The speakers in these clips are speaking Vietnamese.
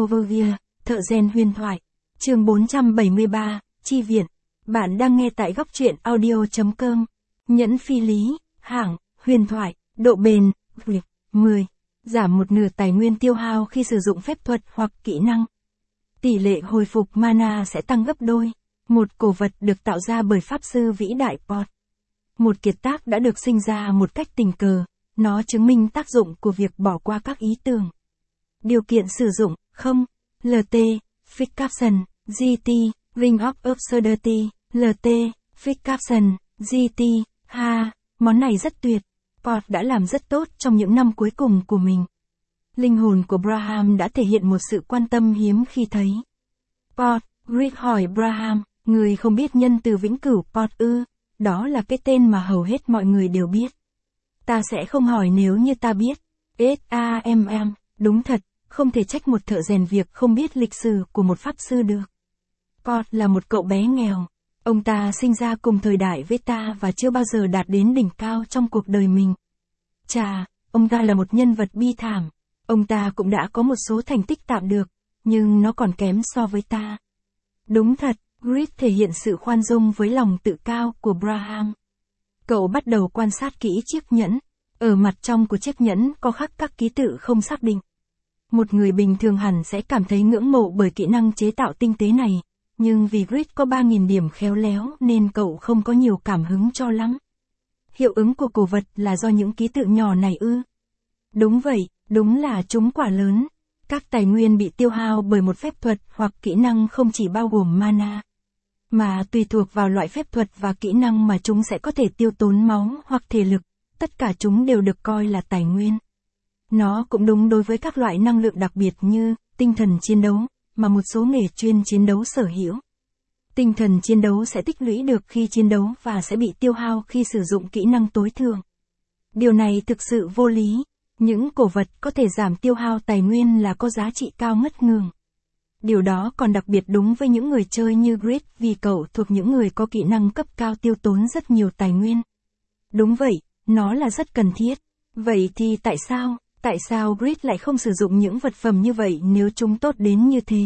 Overview, thợ rèn huyền thoại. Chương 473, chi viện. Bạn đang nghe tại góc truyện audio.com. Nhẫn phi lý, hạng, huyền thoại, độ bền, việc, 10. Giảm một nửa tài nguyên tiêu hao khi sử dụng phép thuật hoặc kỹ năng. Tỷ lệ hồi phục mana sẽ tăng gấp đôi. Một cổ vật được tạo ra bởi pháp sư vĩ đại Pot. Một kiệt tác đã được sinh ra một cách tình cờ, nó chứng minh tác dụng của việc bỏ qua các ý tưởng. Điều kiện sử dụng, không, LT, Fix Caption, GT, Ring of Absurdity, LT, Fix Caption, GT, món này rất tuyệt. Pot đã làm rất tốt trong những năm cuối cùng của mình. Linh hồn của Braham đã thể hiện một sự quan tâm hiếm khi thấy. Pot, Rick hỏi Braham, người không biết nhân từ vĩnh cửu Pot ư? Đó là cái tên mà hầu hết mọi người đều biết. Ta sẽ không hỏi nếu như ta biết. SAMM, đúng thật, không thể trách một thợ rèn việc không biết lịch sử của một pháp sư được. Pot là một cậu bé nghèo. Ông ta sinh ra cùng thời đại với ta và chưa bao giờ đạt đến đỉnh cao trong cuộc đời mình. Chà, ông ta là một nhân vật bi thảm. Ông ta cũng đã có một số thành tích tạm được, nhưng nó còn kém so với ta. Đúng thật, Grit thể hiện sự khoan dung với lòng tự cao của Braham. Cậu bắt đầu quan sát kỹ chiếc nhẫn. Ở mặt trong của chiếc nhẫn có khắc các ký tự không xác định. Một người bình thường hẳn sẽ cảm thấy ngưỡng mộ bởi kỹ năng chế tạo tinh tế này, nhưng vì Grit có 3.000 điểm khéo léo nên cậu không có nhiều cảm hứng cho lắm. Hiệu ứng của cổ vật là do những ký tự nhỏ này ư? Đúng vậy, đúng là chúng quả lớn. Các tài nguyên bị tiêu hao bởi một phép thuật hoặc kỹ năng không chỉ bao gồm mana, mà tùy thuộc vào loại phép thuật và kỹ năng mà chúng sẽ có thể tiêu tốn máu hoặc thể lực, tất cả chúng đều được coi là tài nguyên. Nó cũng đúng đối với các loại năng lượng đặc biệt như tinh thần chiến đấu, mà một số nghề chuyên chiến đấu sở hữu. Tinh thần chiến đấu sẽ tích lũy được khi chiến đấu và sẽ bị tiêu hao khi sử dụng kỹ năng tối thượng. Điều này thực sự vô lý. Những cổ vật có thể giảm tiêu hao tài nguyên là có giá trị cao ngất ngường. Điều đó còn đặc biệt đúng với những người chơi như Grit vì cậu thuộc những người có kỹ năng cấp cao tiêu tốn rất nhiều tài nguyên. Đúng vậy, nó là rất cần thiết. Vậy thì tại sao Grit lại không sử dụng những vật phẩm như vậy nếu chúng tốt đến như thế?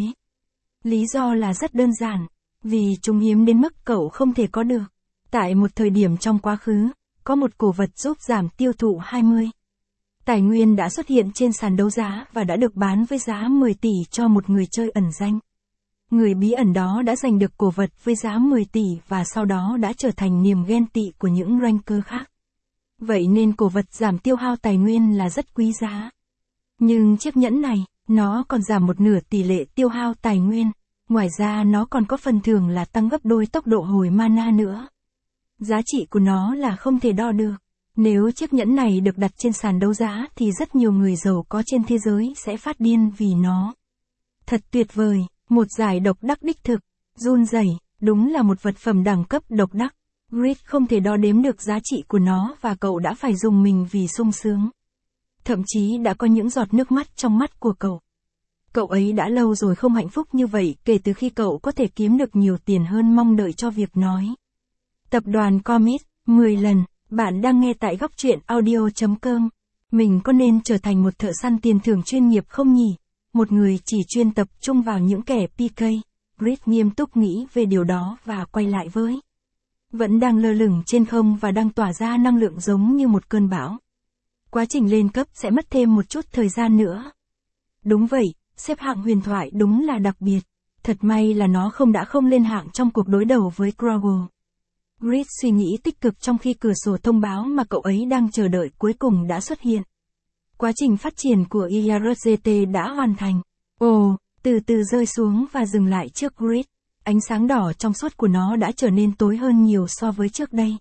Lý do là rất đơn giản, vì chúng hiếm đến mức cậu không thể có được. Tại một thời điểm trong quá khứ, có một cổ vật giúp giảm tiêu thụ 20. Tài nguyên đã xuất hiện trên sàn đấu giá và đã được bán với giá 10 tỷ cho một người chơi ẩn danh. Người bí ẩn đó đã giành được cổ vật với giá 10 tỷ và sau đó đã trở thành niềm ghen tị của những ranker khác. Vậy nên cổ vật giảm tiêu hao tài nguyên là rất quý giá. Nhưng chiếc nhẫn này, nó còn giảm một nửa tỷ lệ tiêu hao tài nguyên. Ngoài ra nó còn có phần thưởng là tăng gấp đôi tốc độ hồi mana nữa. Giá trị của nó là không thể đo được. Nếu chiếc nhẫn này được đặt trên sàn đấu giá thì rất nhiều người giàu có trên thế giới sẽ phát điên vì nó. Thật tuyệt vời, một giải độc đắc đích thực, run rẩy, đúng là một vật phẩm đẳng cấp độc đắc. Grit không thể đo đếm được giá trị của nó và cậu đã phải dùng mình vì sung sướng. Thậm chí đã có những giọt nước mắt trong mắt của cậu. Cậu ấy đã lâu rồi không hạnh phúc như vậy kể từ khi cậu có thể kiếm được nhiều tiền hơn mong đợi cho việc nói. Tập đoàn Commit, 10 lần. Bạn đang nghe tại góc truyện audio.com. Mình có nên trở thành một thợ săn tiền thưởng chuyên nghiệp không nhỉ? Một người chỉ chuyên tập trung vào những kẻ PK. Grit nghiêm túc nghĩ về điều đó và quay lại với. Vẫn đang lơ lửng trên không và đang tỏa ra năng lượng giống như một cơn bão. Quá trình lên cấp sẽ mất thêm một chút thời gian nữa. Đúng vậy, xếp hạng huyền thoại đúng là đặc biệt. Thật may là nó không lên hạng trong cuộc đối đầu với Krogel. Grit suy nghĩ tích cực trong khi cửa sổ thông báo mà cậu ấy đang chờ đợi cuối cùng đã xuất hiện. Quá trình phát triển của IRZT đã hoàn thành. Ồ, từ từ rơi xuống và dừng lại trước Grit. Ánh sáng đỏ trong suốt của nó đã trở nên tối hơn nhiều so với trước đây.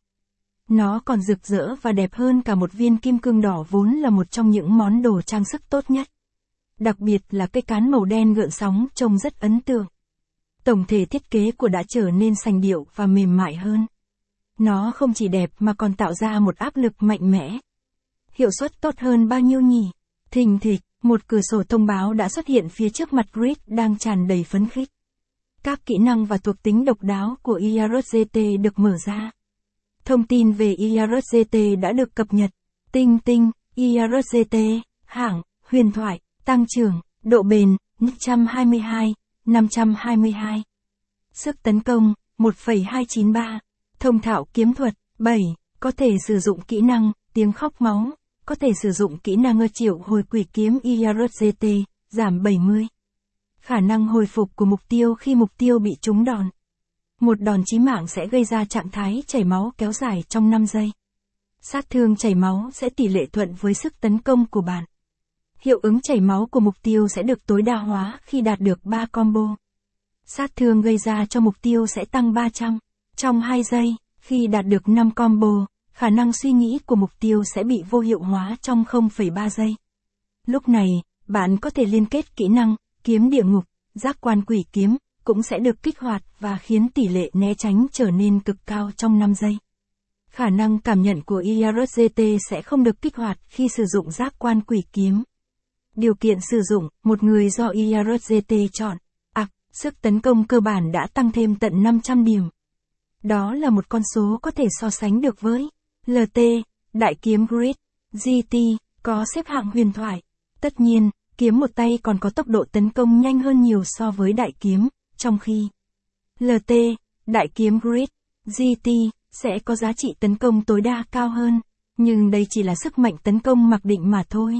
Nó còn rực rỡ và đẹp hơn cả một viên kim cương đỏ vốn là một trong những món đồ trang sức tốt nhất. Đặc biệt là cây cán màu đen gợn sóng trông rất ấn tượng. Tổng thể thiết kế của đã trở nên sành điệu và mềm mại hơn. Nó không chỉ đẹp mà còn tạo ra một áp lực mạnh mẽ. Hiệu suất tốt hơn bao nhiêu nhỉ? Thình thịch, một cửa sổ thông báo đã xuất hiện phía trước mặt Grit đang tràn đầy phấn khích. Các kỹ năng và thuộc tính độc đáo của IRZT được mở ra. Thông tin về IRZT đã được cập nhật. Tinh, IRZT, hạng, huyền thoại, tăng trưởng, độ bền, 122, 522. Sức tấn công, 1,293. Thông thạo kiếm thuật, 7. Có thể sử dụng kỹ năng, tiếng khóc máu. Có thể sử dụng kỹ năng triệu hồi quỷ kiếm IRGT, giảm 70. Khả năng hồi phục của mục tiêu khi mục tiêu bị trúng đòn. Một đòn chí mạng sẽ gây ra trạng thái chảy máu kéo dài trong 5 giây. Sát thương chảy máu sẽ tỷ lệ thuận với sức tấn công của bạn. Hiệu ứng chảy máu của mục tiêu sẽ được tối đa hóa khi đạt được 3 combo. Sát thương gây ra cho mục tiêu sẽ tăng 300. Trong 2 giây, khi đạt được 5 combo, khả năng suy nghĩ của mục tiêu sẽ bị vô hiệu hóa trong 0,3 giây. Lúc này, bạn có thể liên kết kỹ năng, kiếm địa ngục, giác quan quỷ kiếm, cũng sẽ được kích hoạt và khiến tỷ lệ né tránh trở nên cực cao trong 5 giây. Khả năng cảm nhận của IRGT sẽ không được kích hoạt khi sử dụng giác quan quỷ kiếm. Điều kiện sử dụng, một người do IRGT chọn. Sức tấn công cơ bản đã tăng thêm tận 500 điểm. Đó là một con số có thể so sánh được với LT, đại kiếm Grid, GT, có xếp hạng huyền thoại. Tất nhiên, kiếm một tay còn có tốc độ tấn công nhanh hơn nhiều so với đại kiếm, trong khi LT, đại kiếm Grid, GT, sẽ có giá trị tấn công tối đa cao hơn, nhưng đây chỉ là sức mạnh tấn công mặc định mà thôi.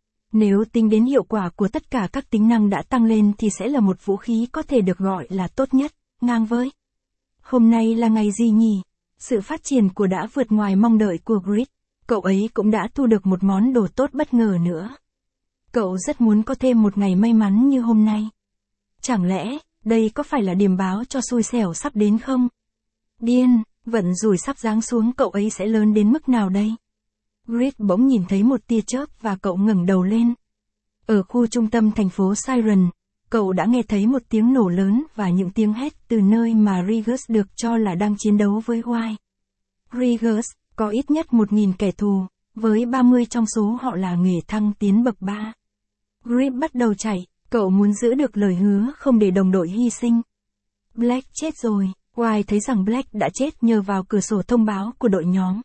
Nếu tính đến hiệu quả của tất cả các tính năng đã tăng lên thì sẽ là một vũ khí có thể được gọi là tốt nhất, ngang với. Hôm nay là ngày gì nhỉ? Sự phát triển của đã vượt ngoài mong đợi của Grid. Cậu ấy cũng đã thu được một món đồ tốt bất ngờ nữa. Cậu rất muốn có thêm một ngày may mắn như hôm nay. Chẳng lẽ, đây có phải là điểm báo cho xui xẻo sắp đến không? Điên, vận rủi sắp giáng xuống cậu ấy sẽ lớn đến mức nào đây? Grid bỗng nhìn thấy một tia chớp và cậu ngẩng đầu lên. Ở khu trung tâm thành phố Siren, cậu đã nghe thấy một tiếng nổ lớn và những tiếng hét từ nơi mà Rigus được cho là đang chiến đấu với White. Rigus có ít nhất 1.000 kẻ thù, với 30 trong số họ là nghề thăng tiến bậc 3. Grid bắt đầu chạy, cậu muốn giữ được lời hứa không để đồng đội hy sinh. Black chết rồi, White thấy rằng Black đã chết nhờ vào cửa sổ thông báo của đội nhóm.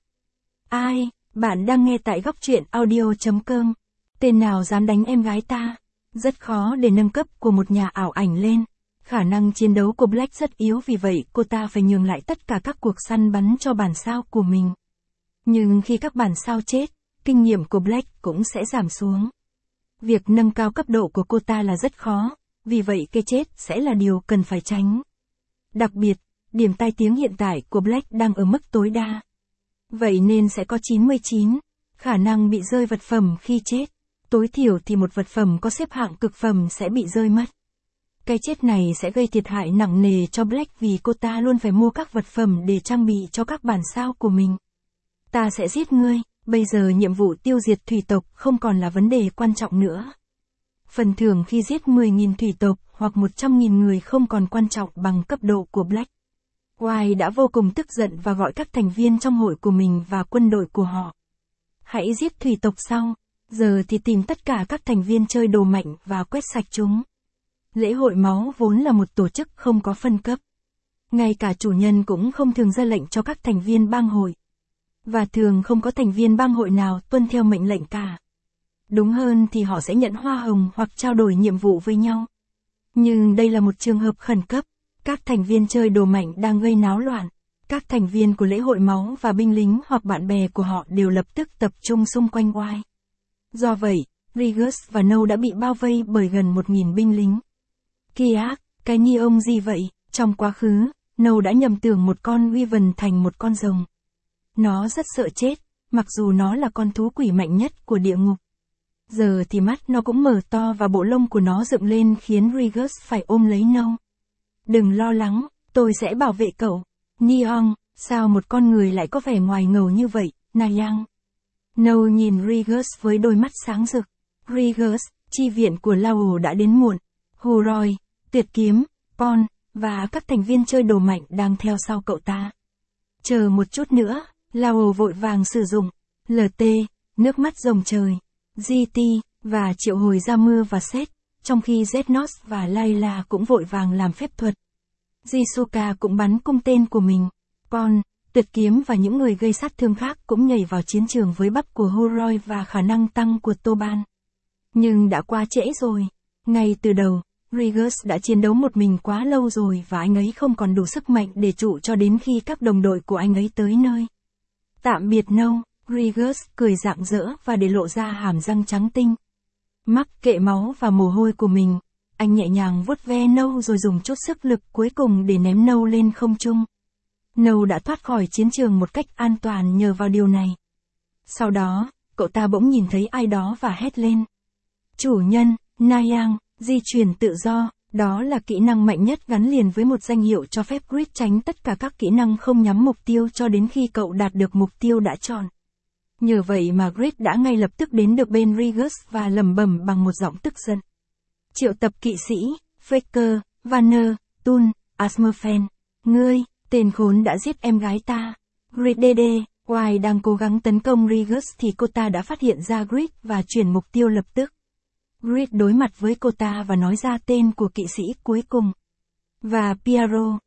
Ai? Bạn đang nghe tại góc truyện audio.com. Tên nào dám đánh em gái ta? Rất khó để nâng cấp của một nhà ảo ảnh lên. Khả năng chiến đấu của Black rất yếu vì vậy cô ta phải nhường lại tất cả các cuộc săn bắn cho bản sao của mình. Nhưng khi các bản sao chết, kinh nghiệm của Black cũng sẽ giảm xuống. Việc nâng cao cấp độ của cô ta là rất khó, vì vậy cái chết sẽ là điều cần phải tránh. Đặc biệt, điểm tai tiếng hiện tại của Black đang ở mức tối đa. Vậy nên sẽ có 99 khả năng bị rơi vật phẩm khi chết. Tối thiểu thì một vật phẩm có xếp hạng cực phẩm sẽ bị rơi mất. Cái chết này sẽ gây thiệt hại nặng nề cho Black vì cô ta luôn phải mua các vật phẩm để trang bị cho các bản sao của mình. Ta sẽ giết ngươi, bây giờ nhiệm vụ tiêu diệt thủy tộc không còn là vấn đề quan trọng nữa. Phần thưởng khi giết 10.000 thủy tộc hoặc 100.000 người không còn quan trọng bằng cấp độ của Black. White đã vô cùng tức giận và gọi các thành viên trong hội của mình và quân đội của họ. Hãy giết thủy tộc sau, giờ thì tìm tất cả các thành viên chơi đồ mạnh và quét sạch chúng. Lễ hội máu vốn là một tổ chức không có phân cấp. Ngay cả chủ nhân cũng không thường ra lệnh cho các thành viên bang hội. Và thường không có thành viên bang hội nào tuân theo mệnh lệnh cả. Đúng hơn thì họ sẽ nhận hoa hồng hoặc trao đổi nhiệm vụ với nhau. Nhưng đây là một trường hợp khẩn cấp. Các thành viên chơi đồ mạnh đang gây náo loạn. Các thành viên của lễ hội máu và binh lính hoặc bạn bè của họ đều lập tức tập trung xung quanh White. Do vậy, Rigus và No đã bị bao vây bởi gần 1.000 binh lính. Kiak, cái ni ông gì vậy? Trong quá khứ, No đã nhầm tưởng một con Wyvern thành một con rồng. Nó rất sợ chết, mặc dù nó là con thú quỷ mạnh nhất của địa ngục. Giờ thì mắt nó cũng mở to và bộ lông của nó dựng lên khiến Rigus phải ôm lấy No. Đừng lo lắng, tôi sẽ bảo vệ cậu. Neon, sao một con người lại có vẻ ngoài ngầu như vậy, Nayang? No nhìn Rigus với đôi mắt sáng rực. Rigus, chi viện của Lao đã đến muộn. Huroi, tuyệt kiếm, Pon, và các thành viên chơi đồ mạnh đang theo sau cậu ta. Chờ một chút nữa, Lao vội vàng sử dụng LT, nước mắt rồng trời, GT, và triệu hồi ra mưa và sét, trong khi Zednos và Layla cũng vội vàng làm phép thuật. Jisuka cũng bắn cung tên của mình. Pon, tuyệt kiếm và những người gây sát thương khác cũng nhảy vào chiến trường với bắp của Huroi và khả năng tăng của Toban. Nhưng đã quá trễ rồi. Ngay từ đầu, Regis đã chiến đấu một mình quá lâu rồi và anh ấy không còn đủ sức mạnh để trụ cho đến khi các đồng đội của anh ấy tới nơi. Tạm biệt Nâu, Regis cười rạng rỡ và để lộ ra hàm răng trắng tinh. Mắc kệ máu và mồ hôi của mình, anh nhẹ nhàng vuốt ve Nâu rồi dùng chút sức lực cuối cùng để ném Nâu lên không trung. Nâu đã thoát khỏi chiến trường một cách an toàn nhờ vào điều này. Sau đó, cậu ta bỗng nhìn thấy ai đó và hét lên. Chủ nhân, Nayang, di chuyển tự do, đó là kỹ năng mạnh nhất gắn liền với một danh hiệu cho phép Grid tránh tất cả các kỹ năng không nhắm mục tiêu cho đến khi cậu đạt được mục tiêu đã chọn. Nhờ vậy mà Grid đã ngay lập tức đến được bên Regis và lẩm bẩm bằng một giọng tức giận. Triệu tập kỵ sĩ, Faker, Vanner, Tun, Asmerfen. Ngươi, tên khốn đã giết em gái ta. Grid DD, While đang cố gắng tấn công Regis thì cô ta đã phát hiện ra Grid và chuyển mục tiêu lập tức. Grid đối mặt với cô ta và nói ra tên của kỵ sĩ cuối cùng. Và Piero,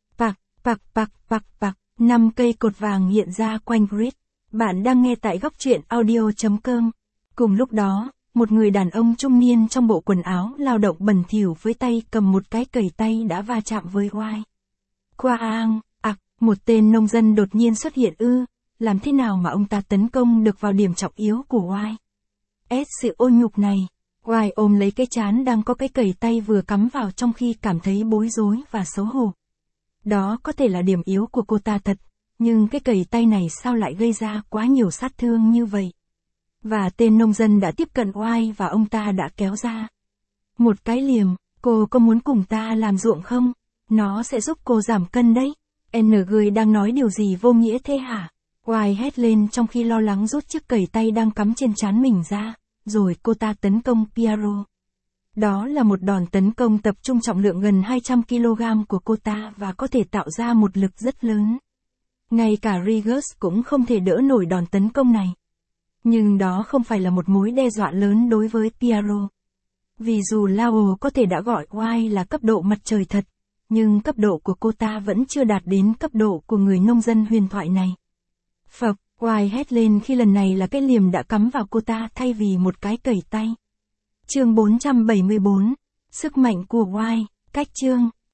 Pak, 5 cây cột vàng hiện ra quanh Grid. Bạn đang nghe tại góc truyện audio.com. Cùng lúc đó, một người đàn ông trung niên trong bộ quần áo lao động bẩn thỉu với tay cầm một cái cầy tay đã va chạm với While. Quang, một tên nông dân đột nhiên xuất hiện làm thế nào mà ông ta tấn công được vào điểm trọng yếu của While? Sự ô nhục này. While ôm lấy cái trán đang có cái cầy tay vừa cắm vào trong khi cảm thấy bối rối và xấu hổ. Đó có thể là điểm yếu của cô ta thật, nhưng cái cầy tay này sao lại gây ra quá nhiều sát thương như vậy? Và tên nông dân đã tiếp cận While và ông ta đã kéo ra một cái liềm. Cô có muốn cùng ta làm ruộng không? Nó sẽ giúp cô giảm cân đấy. Người đang nói điều gì vô nghĩa thế hả? While hét lên trong khi lo lắng rút chiếc cầy tay đang cắm trên trán mình ra, rồi cô ta tấn công Piero. Đó là một đòn tấn công tập trung trọng lượng gần 200 kg của cô ta và có thể tạo ra một lực rất lớn. Ngay cả Regis cũng không thể đỡ nổi đòn tấn công này. Nhưng đó không phải là một mối đe dọa lớn đối với Piero. Vì dù Lao có thể đã gọi While là cấp độ mặt trời thật, nhưng cấp độ của cô ta vẫn chưa đạt đến cấp độ của người nông dân huyền thoại này. Phập, While hét lên khi lần này là cái liềm đã cắm vào cô ta thay vì một cái cầy tay. Chương 474. Sức mạnh của While, cách chương.